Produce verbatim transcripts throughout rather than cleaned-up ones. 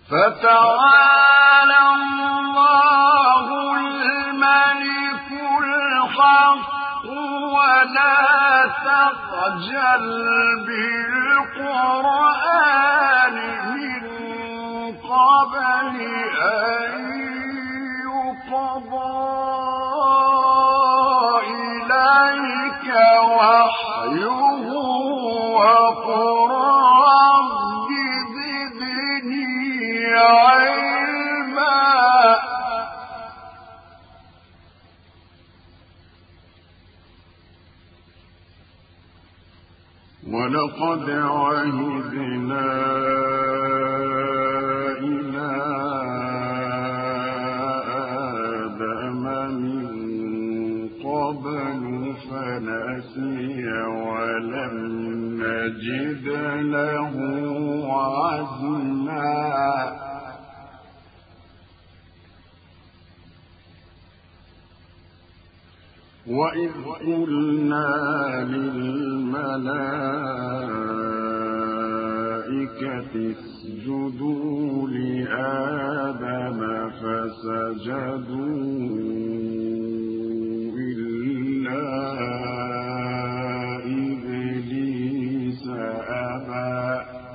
فتعالى الله الملك الحق ولا تعجل بالقرآن من قبل أن يقضى إليك وحيه وقل رب زدني علما ولقد عهدنا إلى آدم من قبل فنسي ولم نجد له عزما وإذ قلنا للملائكة اسجدوا لآدم فسجدوا إلا إبليس أبى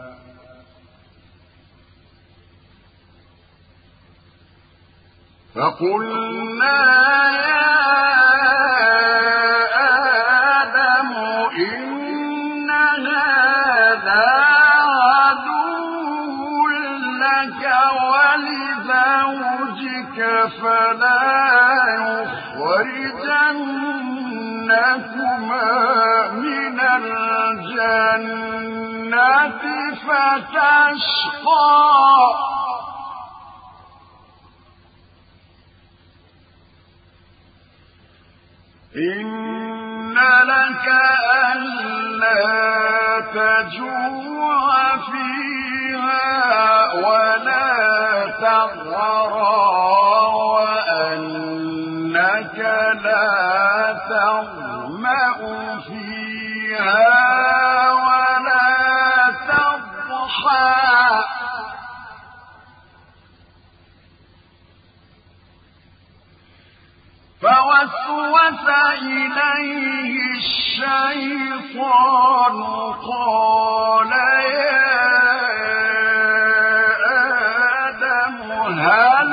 فقلنا يا فلا يخرجنكما من الجنة فتشقى إن لك ألا تجوع فيها ولا تغرى وأنك لا تظمأ فيها ولا تضحى فوسوس إليه الشيطان قال يا آدم هل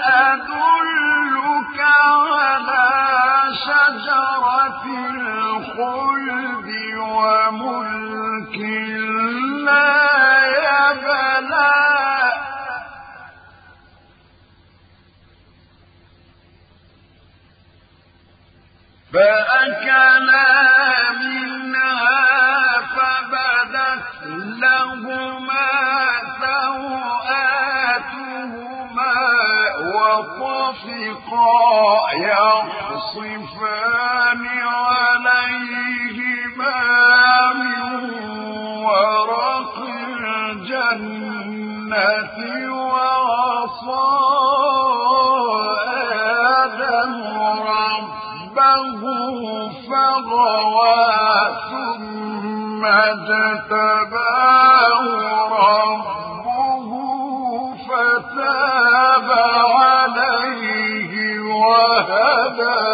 أدلك على شجرة الخلد وملك لا يبلى فأكلا منها فبدت لهما سوآتهما وطفقا يخصفان عليهما من ورق الجنة وعصى آدم ربه فغوى ثم اجتباه ربه فتاب عليه وهدى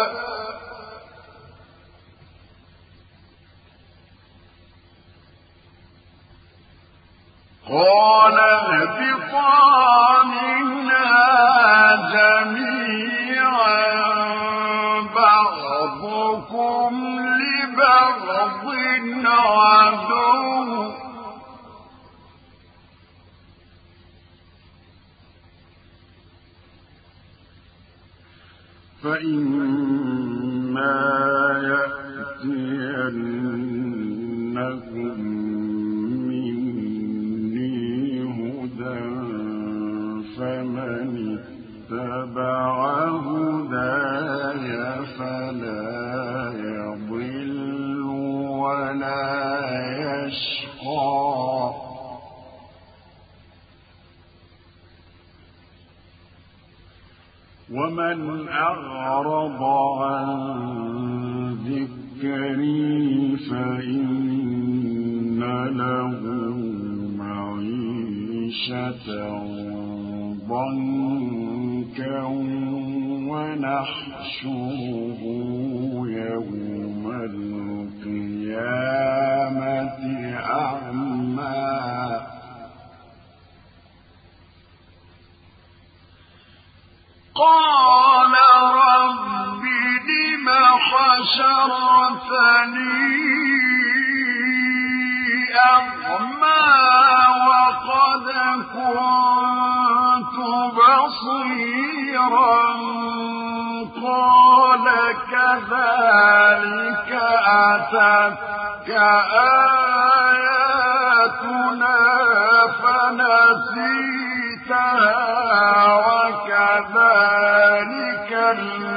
قال اهبطا منها جميعا بعضكم لبعض عدو فإما يأتينكم مني هدى فمن اتبع هداي فلا يضل ولا يشقى ومن أعرض عن ذكري فإن له معيشة معيشة ضنكا ونحشره يوم القيامة أعمى قال رب لم حشرتني أعمى وقد كنت بصيرا قال كذلك أتتك آياتنا فنسيتها وكذلك